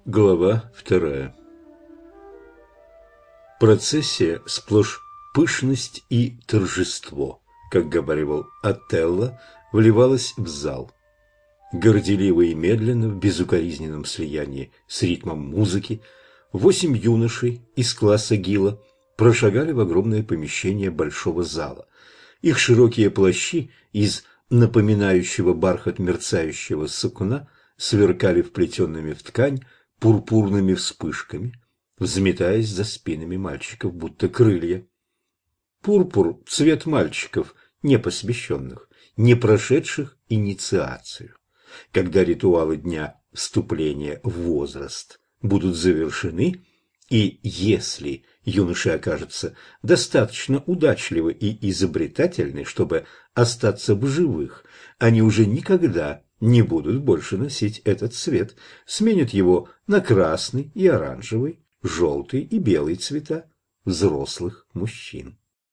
Глава 2. Процессия сплошь пышность и торжество, как говаривал Отелло, вливалась в зал. Горделиво и медленно, в безукоризненном слиянии с ритмом музыки, 8 юношей из класса Гила прошагали в огромное помещение большого зала. Их широкие плащи из напоминающего бархат мерцающего сукна сверкали вплетенными в ткань пурпурными вспышками, взметаясь за спинами мальчиков, будто крылья. Пурпур – цвет мальчиков, непосвященных, не прошедших инициацию. Когда ритуалы дня вступления в возраст будут завершены, и если юноши окажутся достаточно удачливы и изобретательны, чтобы остаться в живых, они уже никогда не будут больше носить этот цвет, сменят его на красный и оранжевый, желтый и белый цвета взрослых мужчин.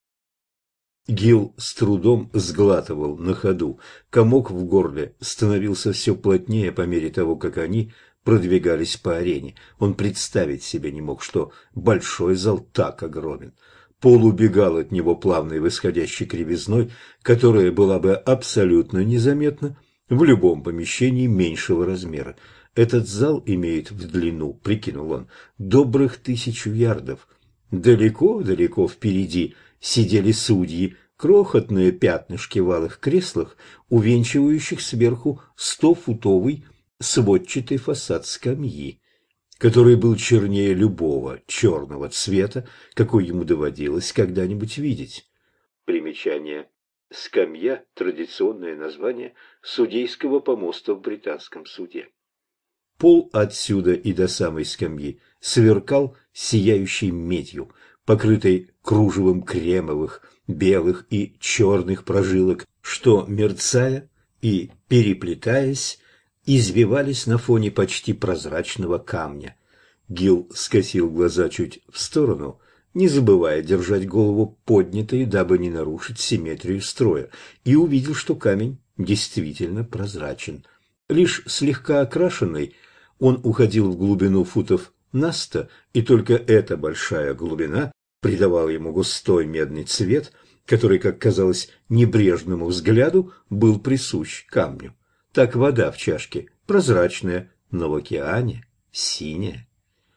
Гил с трудом сглатывал на ходу. Комок в горле становился все плотнее по мере того, как они продвигались по арене. Он представить себе не мог, что большой зал так огромен. Пол убегал от него плавной восходящей кривизной, которая была бы абсолютно незаметна в любом помещении меньшего размера. Этот зал имеет в длину, прикинул он, добрых 1000 ярдов. Далеко-далеко впереди сидели судьи, крохотные пятнышки в алых креслах, увенчивающих сверху 100-футовый сводчатый фасад скамьи, который был чернее любого черного цвета, какой ему доводилось когда-нибудь видеть. Примечание. Скамья – традиционное название судейского помоста в британском суде. Пол отсюда и до самой скамьи сверкал сияющей медью, покрытой кружевом кремовых, белых и черных прожилок, что, мерцая и переплетаясь, извивались на фоне почти прозрачного камня. Гил скосил глаза чуть в сторону, не забывая держать голову поднятой, дабы не нарушить симметрию строя, и увидел, что камень действительно прозрачен. Лишь слегка окрашенный, он уходил в глубину футов на 100, и только эта большая глубина придавала ему густой медный цвет, который, как казалось небрежному взгляду, был присущ камню. Так вода в чашке прозрачная, но в океане синяя.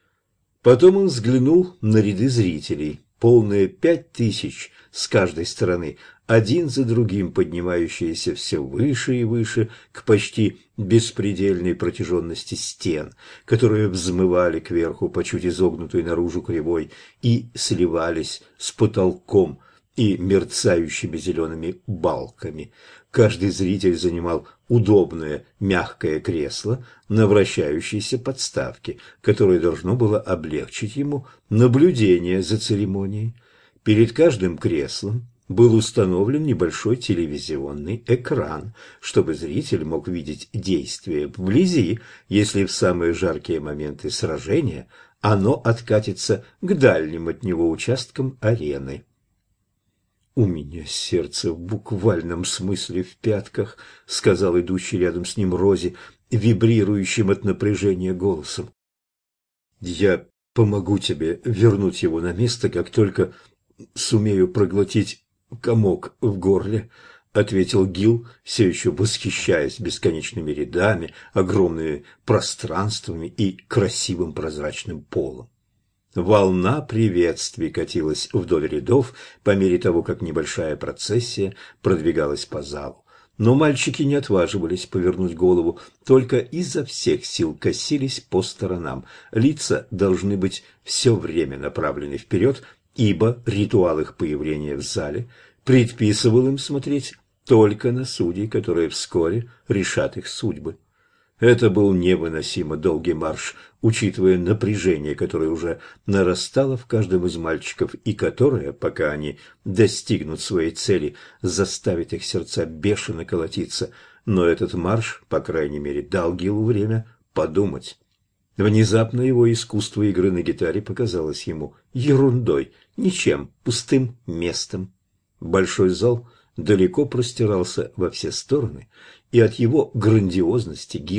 Потом он взглянул на ряды зрителей, полные 5000 с каждой стороны, один за другим поднимающиеся все выше и выше к почти беспредельной протяженности стен, которые взмывали кверху по чуть изогнутой наружу кривой и сливались с потолком и мерцающими зелеными балками. Каждый зритель занимал удобное мягкое кресло на вращающейся подставке, которое должно было облегчить ему наблюдение за церемонией. Перед каждым креслом был установлен небольшой телевизионный экран, чтобы зритель мог видеть действие вблизи, если в самые жаркие моменты сражения оно откатится к дальним от него участкам арены. «У меня сердце в буквальном смысле в пятках», — сказал идущий рядом с ним Рози, вибрирующим от напряжения голосом. «Я помогу тебе вернуть его на место, как только сумею проглотить комок в горле», — ответил Гил, все еще восхищаясь бесконечными рядами, огромными пространствами и красивым прозрачным полом. Волна приветствий катилась вдоль рядов по мере того, как небольшая процессия продвигалась по залу. Но мальчики не отваживались повернуть голову, только изо всех сил косились по сторонам. Лица должны быть все время направлены вперед, ибо ритуал их появления в зале предписывал им смотреть только на судей, которые вскоре решат их судьбы. Это был невыносимо долгий марш, учитывая напряжение, которое уже нарастало в каждом из мальчиков и которое, пока они достигнут своей цели, заставит их сердца бешено колотиться. Но этот марш, по крайней мере, дал Гилу время подумать. Внезапно его искусство игры на гитаре показалось ему ерундой, ничем, пустым местом. Большой зал далеко простирался во все стороны, и от его грандиозности Гил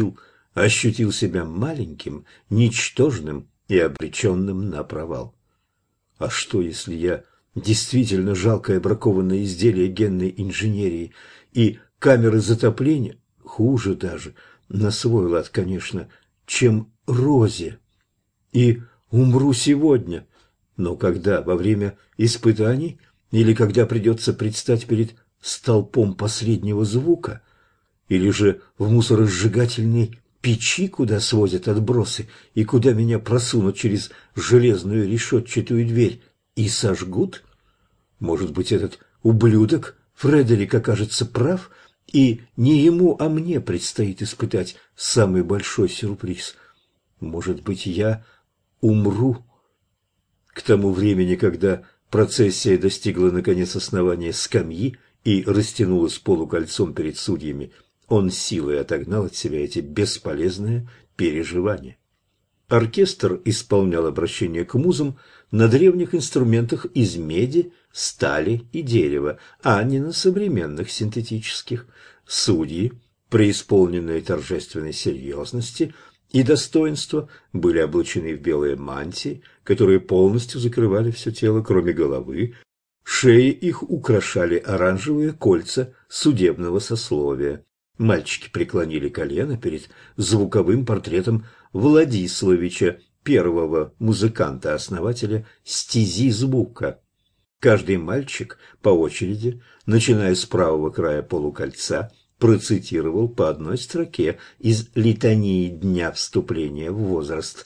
ощутил себя маленьким, ничтожным и обреченным на провал. А что, если я действительно жалкое бракованное изделие генной инженерии, и камеры затопления, хуже даже, на свой лад, конечно, чем Розе, и умру сегодня, но когда, во время испытаний, или когда придется предстать перед столпом последнего звука, или же в мусоросжигательной печи, куда свозят отбросы, и куда меня просунут через железную решетчатую дверь и сожгут? Может быть, этот ублюдок Фредерик окажется прав, и не ему, а мне предстоит испытать самый большой сюрприз. Может быть, я умру. К тому времени, когда процессия достигла наконец основания скамьи и растянулась полукольцом перед судьями, он силой отогнал от себя эти бесполезные переживания. Оркестр исполнял обращение к музам на древних инструментах из меди, стали и дерева, а не на современных синтетических. Судьи, преисполненные торжественной серьезности и достоинства, были облачены в белые мантии, которые полностью закрывали все тело, кроме головы. Шеи их украшали оранжевые кольца судебного сословия. Мальчики преклонили колено перед звуковым портретом Владиславича, первого музыканта-основателя стези звука. Каждый мальчик по очереди, начиная с правого края полукольца, процитировал по одной строке из литании дня вступления в возраст.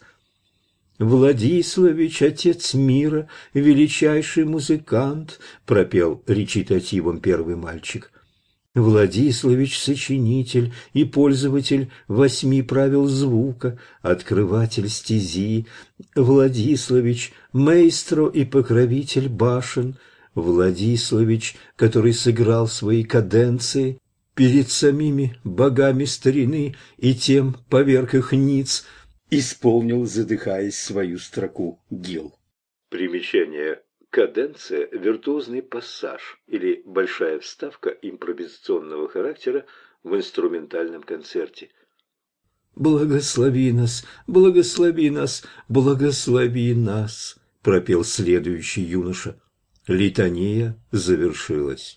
«Владиславич, отец мира, величайший музыкант», — пропел речитативом первый мальчик. «Владиславич, сочинитель и пользователь 8 правил звука, открыватель стези. Владиславич, маэстро и покровитель башен. Владиславич, который сыграл свои каденции перед самими богами старины и тем поверг их ниц», исполнил, задыхаясь, свою строку Гил. Примечание. Каденция – виртуозный пассаж или большая вставка импровизационного характера в инструментальном концерте. «Благослови нас, благослови нас, благослови нас», – пропел следующий юноша. Литания завершилась.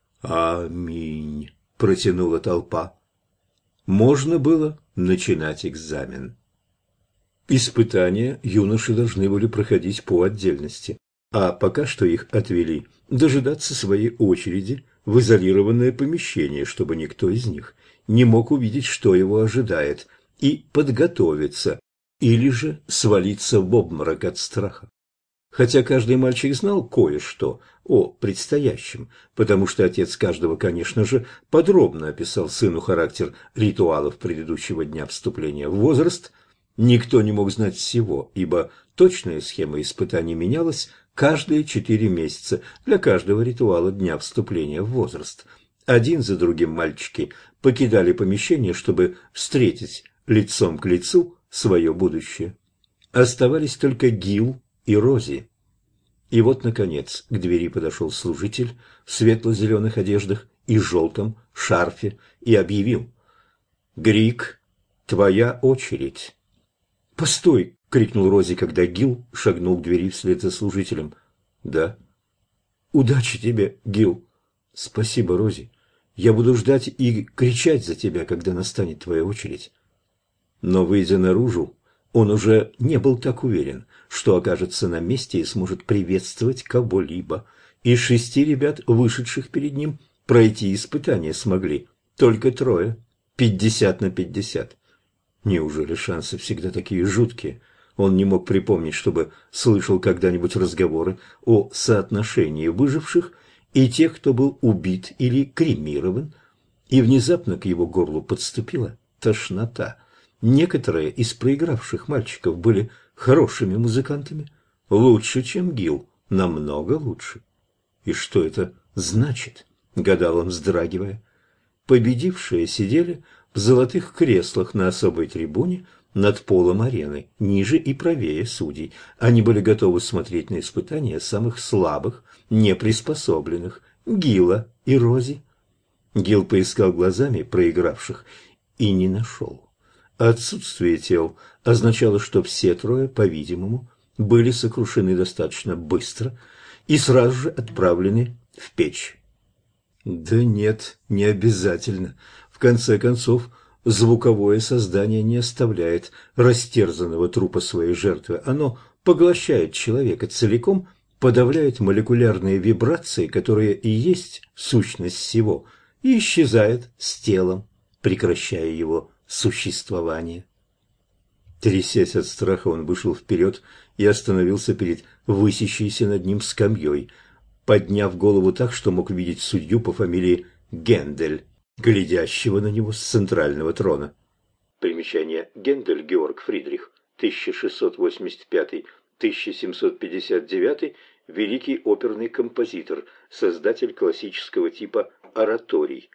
«Аминь», – протянула толпа. Можно было начинать экзамен. Испытания юноши должны были проходить по отдельности. А пока что их отвели дожидаться своей очереди в изолированное помещение, чтобы никто из них не мог увидеть, что его ожидает, и подготовиться, или же свалиться в обморок от страха. Хотя каждый мальчик знал кое-что о предстоящем, потому что отец каждого, конечно же, подробно описал сыну характер ритуалов предыдущего дня вступления в возраст, никто не мог знать всего, ибо точная схема испытаний менялась каждые 4 месяца для каждого ритуала дня вступления в возраст. Один за другим мальчики покидали помещение, чтобы встретить лицом к лицу свое будущее. Оставались только Гил и Рози. И вот, наконец, к двери подошел служитель в светло-зеленых одеждах и желтом шарфе и объявил: «Грик, твоя очередь». «Постой!» — крикнул Рози, когда Гил шагнул к двери вслед за служителем. «Да». «Удачи тебе, Гил». «Спасибо, Рози. Я буду ждать и кричать за тебя, когда настанет твоя очередь». Но, выйдя наружу, он уже не был так уверен, что окажется на месте и сможет приветствовать кого-либо. Из 6 ребят, вышедших перед ним, пройти испытание смогли только 3, 50 на 50. Неужели шансы всегда такие жуткие? Он не мог припомнить, чтобы слышал когда-нибудь разговоры о соотношении выживших и тех, кто был убит или кремирован, и внезапно к его горлу подступила тошнота. Некоторые из проигравших мальчиков были хорошими музыкантами, лучше, чем Гил, намного лучше. И что это значит? Гадал он, вздрагивая. Победившие сидели в золотых креслах на особой трибуне над полом арены, ниже и правее судей. Они были готовы смотреть на испытания самых слабых, неприспособленных, Гила и Рози. Гил поискал глазами проигравших и не нашел. Отсутствие тел означало, что все трое, по-видимому, были сокрушены достаточно быстро и сразу же отправлены в печь. Да нет, не обязательно. В конце концов, звуковое создание не оставляет растерзанного трупа своей жертвы. Оно поглощает человека целиком, подавляет молекулярные вибрации, которые и есть сущность всего, и исчезает с телом, прекращая его существование. Трясясь от страха, он вышел вперед и остановился перед высящейся над ним скамьей, подняв голову так, что мог видеть судью по фамилии Гендель, глядящего на него с центрального трона. Примечание. Гендель Георг Фридрих, 1685-1759, великий оперный композитор, создатель классического типа ораторий.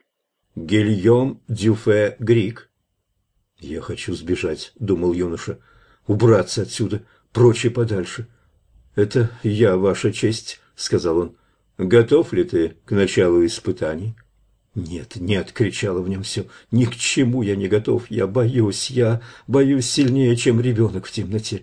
Гильом Дюфе Грик. «Я хочу сбежать», — думал юноша, — «убраться отсюда, прочь и подальше». «Это я, ваша честь», — сказал он. «Готов ли ты к началу испытаний?» «Нет, нет», — кричало в нем все, — «ни к чему я не готов, я боюсь сильнее, чем ребенок в темноте».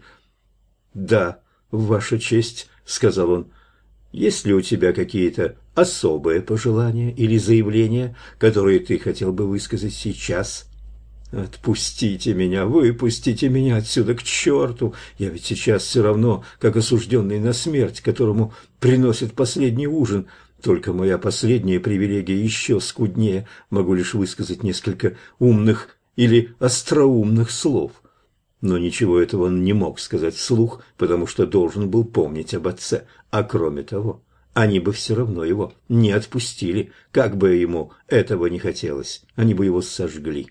«Да, ваша честь», — сказал он. «Есть ли у тебя какие-то особые пожелания или заявления, которые ты хотел бы высказать сейчас?» «Отпустите меня, выпустите меня отсюда к черту! Я ведь сейчас все равно, как осужденный на смерть, которому приносят последний ужин. Только моя последняя привилегия еще скуднее. Могу лишь высказать несколько умных или остроумных слов». Но ничего этого он не мог сказать вслух, потому что должен был помнить об отце. А кроме того, они бы все равно его не отпустили, как бы ему этого не хотелось. Они бы его сожгли.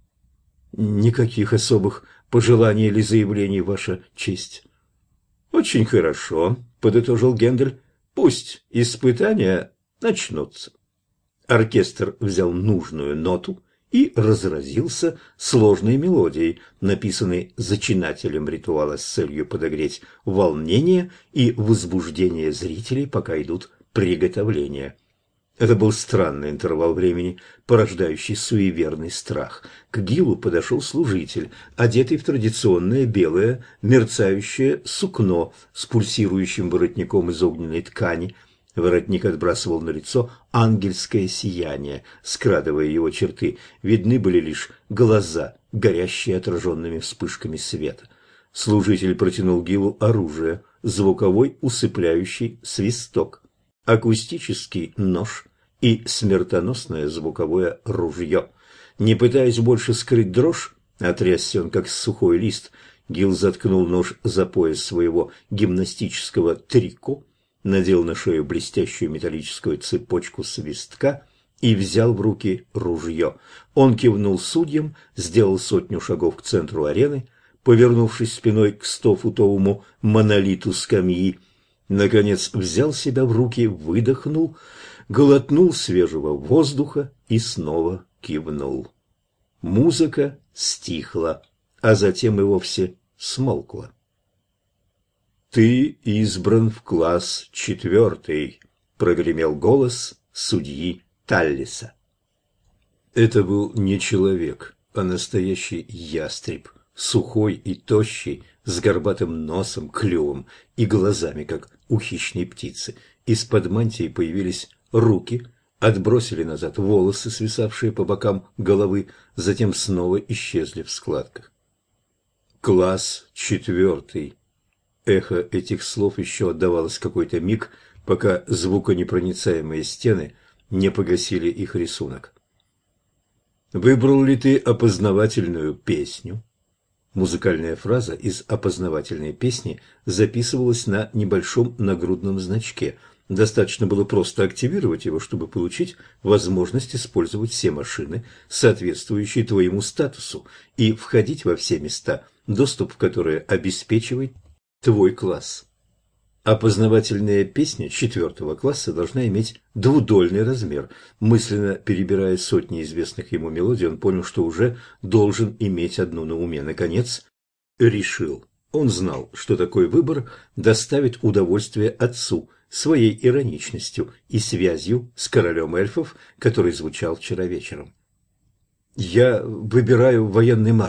«Никаких особых пожеланий или заявлений, ваша честь». «Очень хорошо», — подытожил Гендель. «Пусть испытания начнутся». Оркестр взял нужную ноту и разразился сложной мелодией, написанной зачинателем ритуала с целью подогреть волнение и возбуждение зрителей, пока идут приготовления. Это был странный интервал времени, порождающий суеверный страх. К Гилу подошел служитель, одетый в традиционное белое мерцающее сукно с пульсирующим воротником из огненной ткани. Воротник отбрасывал на лицо ангельское сияние, скрадывая его черты. Видны были лишь глаза, горящие отраженными вспышками света. Служитель протянул Гилу оружие, звуковой усыпляющий свисток, акустический нож и смертоносное звуковое ружье. Не пытаясь больше скрыть дрожь, отрясся он, как сухой лист. Гил заткнул нож за пояс своего гимнастического трико, надел на шею блестящую металлическую цепочку свистка и взял в руки ружье. Он кивнул судьям, сделал 100 шагов к центру арены, повернувшись спиной к 100-футовому монолиту скамьи. Наконец взял себя в руки, выдохнул, глотнул свежего воздуха и снова кивнул. Музыка стихла, а затем и вовсе смолкла. «Ты избран в класс 4», — прогремел голос судьи Таллиса. Это был не человек, а настоящий ястреб, сухой и тощий, с горбатым носом, клювом и глазами, как у хищной птицы. Из-под мантии появились руки, отбросили назад волосы, свисавшие по бокам головы, затем снова исчезли в складках. «Класс 4». Эхо этих слов еще отдавалось какой-то миг, пока звуконепроницаемые стены не погасили их рисунок. «Выбрал ли ты опознавательную песню?» Музыкальная фраза из опознавательной песни записывалась на небольшом нагрудном значке. Достаточно было просто активировать его, чтобы получить возможность использовать все машины, соответствующие твоему статусу, и входить во все места, доступ в которые обеспечивает твой класс. Опознавательная песня 4 класса должна иметь двудольный размер. Мысленно перебирая сотни известных ему мелодий, он понял, что уже должен иметь одну на уме. Наконец, решил. Он знал, что такой выбор доставит удовольствие отцу своей ироничностью и связью с королем эльфов, который звучал вчера вечером. «Я выбираю военный марш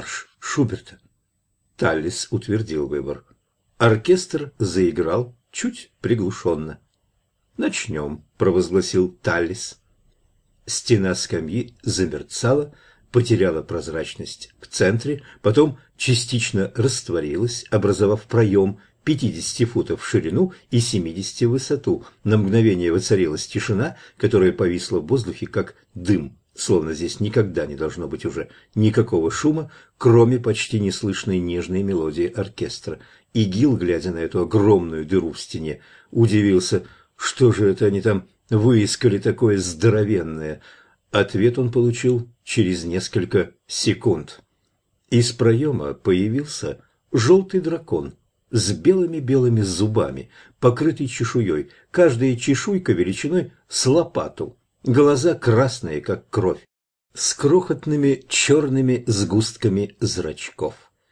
Шуберта. Таллис утвердил выбор. Оркестр заиграл чуть приглушенно. «Начнем», — провозгласил Таллис. Стена скамьи замерцала, потеряла прозрачность в центре, потом частично растворилась, образовав проем 50 футов в ширину и 70 в высоту. На мгновение воцарилась тишина, которая повисла в воздухе, как дым, словно здесь никогда не должно быть уже никакого шума, кроме почти неслышной нежной мелодии оркестра. И Гил, глядя на эту огромную дыру в стене, удивился, что же это они там выискали такое здоровенное. Ответ он получил через несколько секунд. Из проема появился желтый дракон с белыми-белыми зубами, покрытый чешуей, каждая чешуйка величиной с лопату, глаза красные, как кровь, с крохотными черными сгустками зрачков.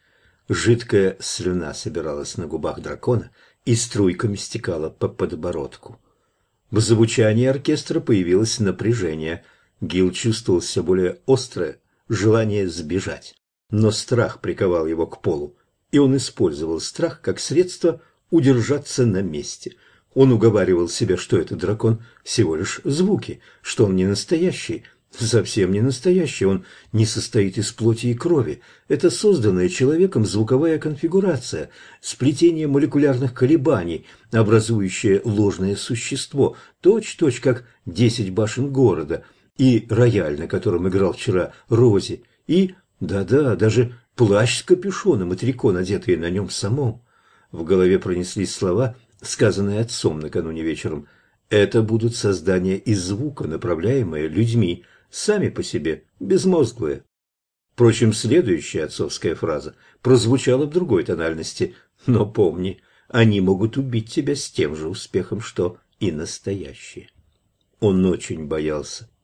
Жидкая слюна собиралась на губах дракона и струйками стекала по подбородку. В звучании оркестра появилось напряжение. Гил чувствовал все более острое желание сбежать, но страх приковал его к полу, и он использовал страх как средство удержаться на месте. Он уговаривал себя, что этот дракон всего лишь звуки, что он не настоящий, совсем не настоящий, он не состоит из плоти и крови. Это созданная человеком звуковая конфигурация, сплетение молекулярных колебаний, образующее ложное существо, точь-в-точь как 10 башен города, и рояль, на котором играл вчера Рози, и, да-да, даже плащ с капюшоном и трико, надетые на нем самом. В голове пронеслись слова, сказанные отцом накануне вечером. Это будут создания из звука, направляемые людьми, сами по себе безмозглые. Впрочем, следующая отцовская фраза прозвучала в другой тональности. Но помни, они могут убить тебя с тем же успехом, что и настоящие. Он очень боялся